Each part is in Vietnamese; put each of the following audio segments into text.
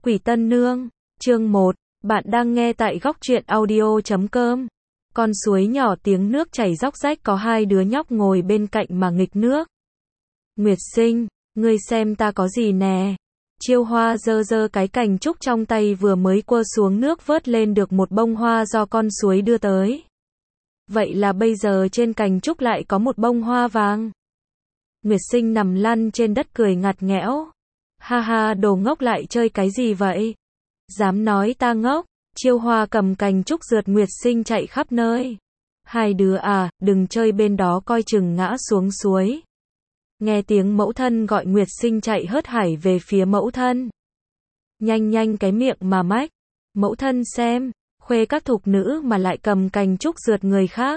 Quỷ Tân Nương, chương 1, bạn đang nghe tại góc truyện audio.com. Con suối nhỏ tiếng nước chảy róc rách có hai đứa nhóc ngồi bên cạnh mà nghịch nước. Nguyệt Sinh, ngươi xem ta có gì nè. Chiêu Hoa giơ giơ cái cành trúc trong tay vừa mới quơ xuống nước vớt lên được một bông hoa do con suối đưa tới. Vậy là bây giờ trên cành trúc lại có một bông hoa vàng. Nguyệt Sinh nằm lăn trên đất cười ngặt nghẽo. Ha ha, đồ ngốc lại chơi cái gì vậy? Dám nói ta ngốc? Chiêu Hoa cầm cành trúc rượt Nguyệt Sinh chạy khắp nơi. Hai đứa à, đừng chơi bên đó coi chừng ngã xuống suối. Nghe tiếng mẫu thân gọi Nguyệt Sinh chạy hớt hải về phía mẫu thân. Nhanh nhanh cái miệng mà mách. Mẫu thân xem, khuê các thục nữ mà lại cầm cành trúc rượt người khác.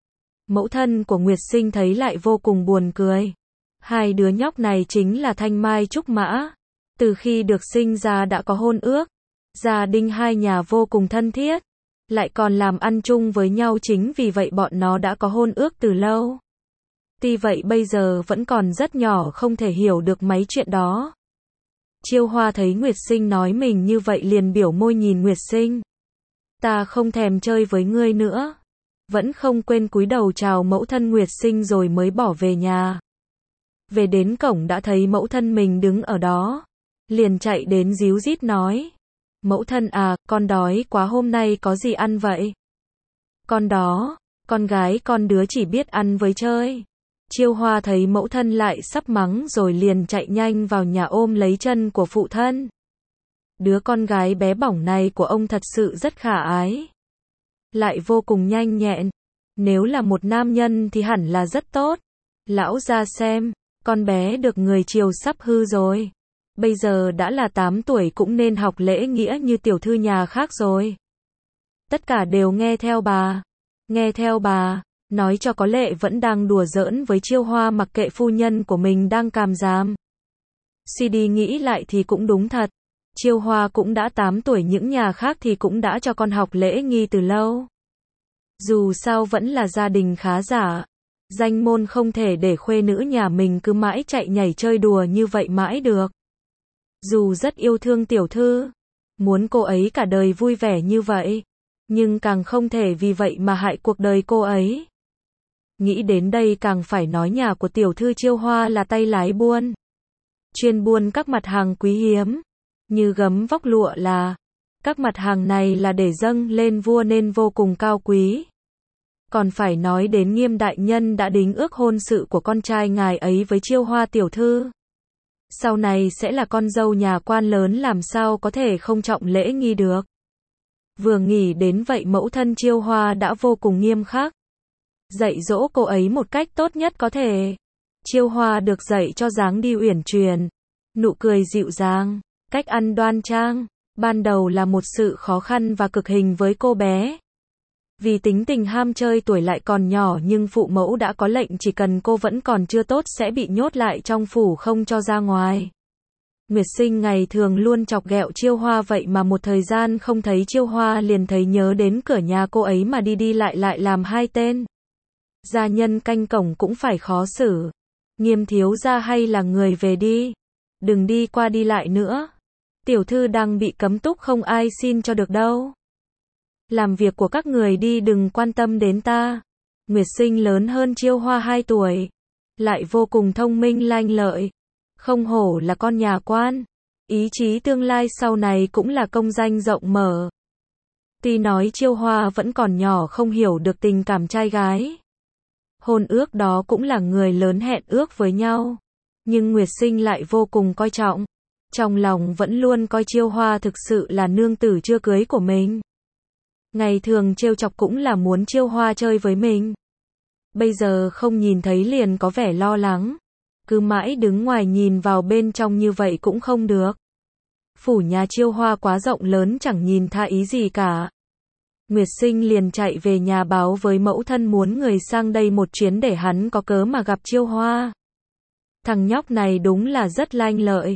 Mẫu thân của Nguyệt Sinh thấy lại vô cùng buồn cười. Hai đứa nhóc này chính là Thanh Mai Trúc Mã. Từ khi được sinh ra đã có hôn ước. Gia đình hai nhà vô cùng thân thiết. Lại còn làm ăn chung với nhau, chính vì vậy bọn nó đã có hôn ước từ lâu. Tuy vậy bây giờ vẫn còn rất nhỏ, không thể hiểu được mấy chuyện đó. Chiêu Hoa thấy Nguyệt Sinh nói mình như vậy liền biểu môi nhìn Nguyệt Sinh. Ta không thèm chơi với ngươi nữa. Vẫn không quên cúi đầu chào mẫu thân Nguyệt Sinh rồi mới bỏ về nhà. Về đến cổng đã thấy mẫu thân mình đứng ở đó. Liền chạy đến díu dít nói. Mẫu thân à, con đói quá, hôm nay có gì ăn vậy? Con đó, con gái con đứa chỉ biết ăn với chơi. Chiêu Hoa thấy mẫu thân lại sắp mắng rồi liền chạy nhanh vào nhà ôm lấy chân của phụ thân. Đứa con gái bé bỏng này của ông thật sự rất khả ái. Lại vô cùng nhanh nhẹn. Nếu là một nam nhân thì hẳn là rất tốt. Lão gia xem, con bé được người chiều sắp hư rồi. Bây giờ đã là 8 tuổi cũng nên học lễ nghĩa như tiểu thư nhà khác rồi. Tất cả đều nghe theo bà. Nghe theo bà. Nói cho có lệ vẫn đang đùa giỡn với Chiêu Hoa, mặc kệ phu nhân của mình đang càm ràm. Suy đi nghĩ lại thì cũng đúng thật. Chiêu Hoa cũng đã 8 tuổi, những nhà khác thì cũng đã cho con học lễ nghi từ lâu. Dù sao vẫn là gia đình khá giả. Danh môn không thể để khuê nữ nhà mình cứ mãi chạy nhảy chơi đùa như vậy mãi được. Dù rất yêu thương tiểu thư, muốn cô ấy cả đời vui vẻ như vậy, nhưng càng không thể vì vậy mà hại cuộc đời cô ấy. Nghĩ đến đây càng phải nói nhà của tiểu thư Chiêu Hoa là tay lái buôn. Chuyên buôn các mặt hàng quý hiếm, như gấm vóc lụa là. Các mặt hàng này là để dâng lên vua nên vô cùng cao quý. Còn phải nói đến Nghiêm đại nhân đã đính ước hôn sự của con trai ngài ấy với Chiêu Hoa tiểu thư. Sau này sẽ là con dâu nhà quan lớn, làm sao có thể không trọng lễ nghi được. Vừa nghĩ đến vậy mẫu thân Chiêu Hoa đã vô cùng nghiêm khắc. Dạy dỗ cô ấy một cách tốt nhất có thể. Chiêu Hoa được dạy cho dáng đi uyển chuyển, nụ cười dịu dàng, cách ăn đoan trang. Ban đầu là một sự khó khăn và cực hình với cô bé. Vì tính tình ham chơi, tuổi lại còn nhỏ, nhưng phụ mẫu đã có lệnh chỉ cần cô vẫn còn chưa tốt sẽ bị nhốt lại trong phủ không cho ra ngoài. Nguyệt Sinh ngày thường luôn chọc ghẹo Chiêu Hoa, vậy mà một thời gian không thấy Chiêu Hoa liền thấy nhớ đến cửa nhà cô ấy mà đi đi lại lại làm hai tên. Gia nhân canh cổng cũng phải khó xử. Nghiêm thiếu gia hay là người về đi. Đừng đi qua đi lại nữa. Tiểu thư đang bị cấm túc, không ai xin cho được đâu. Làm việc của các người đi, đừng quan tâm đến ta. Nguyệt Sinh lớn hơn Chiêu Hoa 2 tuổi. Lại vô cùng thông minh lanh lợi. Không hổ là con nhà quan. Ý chí tương lai sau này cũng là công danh rộng mở. Tuy nói Chiêu Hoa vẫn còn nhỏ không hiểu được tình cảm trai gái. Hôn ước đó cũng là người lớn hẹn ước với nhau. Nhưng Nguyệt Sinh lại vô cùng coi trọng. Trong lòng vẫn luôn coi Chiêu Hoa thực sự là nương tử chưa cưới của mình. Ngày thường trêu chọc cũng là muốn Chiêu Hoa chơi với mình. Bây giờ không nhìn thấy liền có vẻ lo lắng. Cứ mãi đứng ngoài nhìn vào bên trong như vậy cũng không được. Phủ nhà Chiêu Hoa quá rộng lớn, chẳng nhìn tha ý gì cả. Nguyệt Sinh liền chạy về nhà báo với mẫu thân muốn người sang đây một chuyến để hắn có cớ mà gặp Chiêu Hoa. Thằng nhóc này đúng là rất lanh lợi.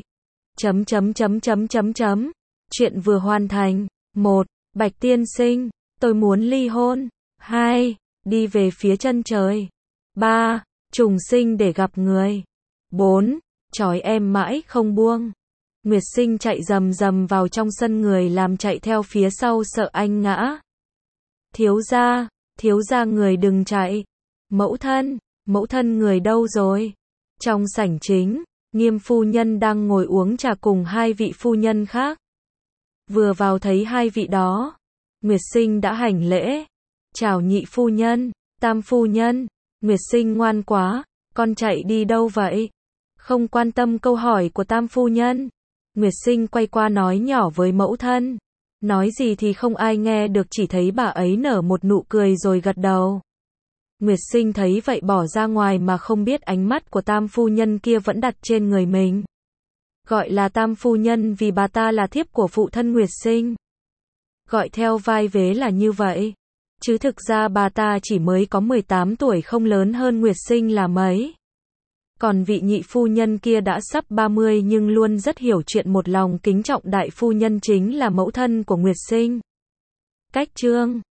Chuyện vừa hoàn thành. 1. Bạch tiên sinh, tôi muốn ly hôn. 2. Đi về phía chân trời. 3. Trùng sinh để gặp người. 4. Trói em mãi không buông. Nguyệt Sinh chạy rầm rầm vào trong sân, người làm chạy theo phía sau sợ anh ngã. Thiếu gia người đừng chạy. Mẫu thân người đâu rồi? Trong sảnh chính, Nghiêm phu nhân đang ngồi uống trà cùng hai vị phu nhân khác. Vừa vào thấy hai vị đó, Nguyệt Sinh đã hành lễ. Chào nhị phu nhân, tam phu nhân. Nguyệt Sinh ngoan quá, con chạy đi đâu vậy? Không quan tâm câu hỏi của tam phu nhân. Nguyệt Sinh quay qua nói nhỏ với mẫu thân. Nói gì thì không ai nghe được, chỉ thấy bà ấy nở một nụ cười rồi gật đầu. Nguyệt Sinh thấy vậy bỏ ra ngoài mà không biết ánh mắt của tam phu nhân kia vẫn đặt trên người mình. Gọi là tam phu nhân vì bà ta là thiếp của phụ thân Nguyệt Sinh. Gọi theo vai vế là như vậy. Chứ thực ra bà ta chỉ mới có 18 tuổi, không lớn hơn Nguyệt Sinh là mấy. Còn vị nhị phu nhân kia đã sắp 30 nhưng luôn rất hiểu chuyện, một lòng kính trọng đại phu nhân chính là mẫu thân của Nguyệt Sinh. Cách chương